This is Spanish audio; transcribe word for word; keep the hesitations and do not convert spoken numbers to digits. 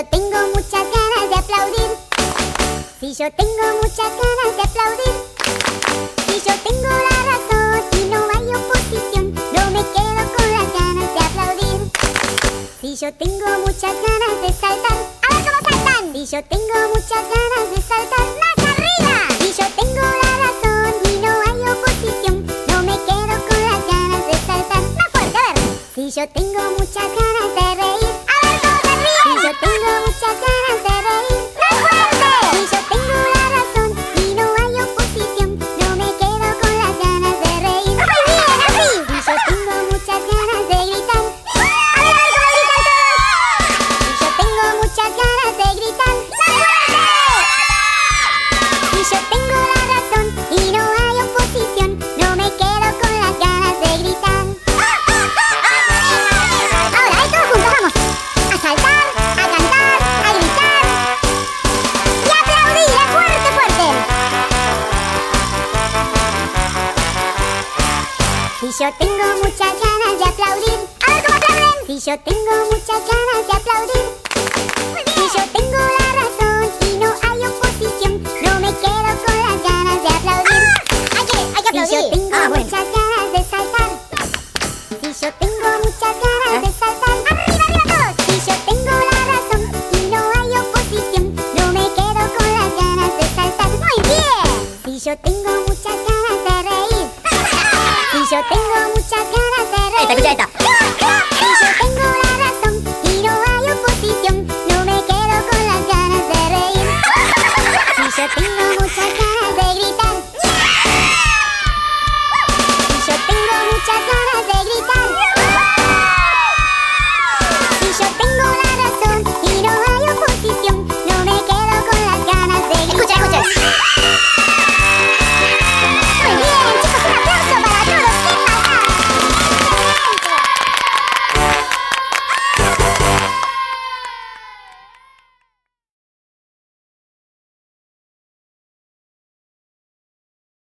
yo tengo muchas ganas de aplaudir, si yo tengo muchas ganas de aplaudir, si yo tengo la razón y no hay oposición, no me quedo con las ganas de aplaudir. Si yo tengo muchas ganas de saltar, a ver cómo saltan. Si yo tengo muchas ganas de saltar, más arriba. Si yo tengo la razón y no hay oposición, no me quedo con las ganas de saltar, más fuerte, a ver. Si yo tengo muchas ganas de reír, a ver cómo se ríe. Si yo tengo muchas ganas de reír, más fuerte. Si yo tengo la razón y no hay oposición, no me quedo con las ganas de reír. Muy bien, así. Si yo tengo muchas ganas de gritar, a ver, a ver cómo gritan todos. Si yo tengo muchas ganas de gritar, más fuerte. Si yo tengo la razón y no hay oposición, no me quedo con las ganas de gritar. Ahora, ahí todos juntos, vamos. A saltar, a cantar, a gritar y a aplaudir, a fuerte, fuerte. Si yo tengo muchas ganas de aplaudir, a ver cómo aplauden. Si yo tengo muchas ganas de aplaudir, si yo tengo la razón y no hay oposición, no me quedo con las ganas de aplaudir. Hay que, hay que aplaudir. Si yo tengo ah, bueno. muchas ganas de saltar, si yo tengo muchas ganas ¿Eh? de saltar, arriba, arriba todos. Si yo tengo la razón y no hay oposición, no me quedo con las ganas de saltar. Muy bien. Si yo tengo muchas ganas de reír, si yo tengo muchas ganas de reír. Esta, escucha esta.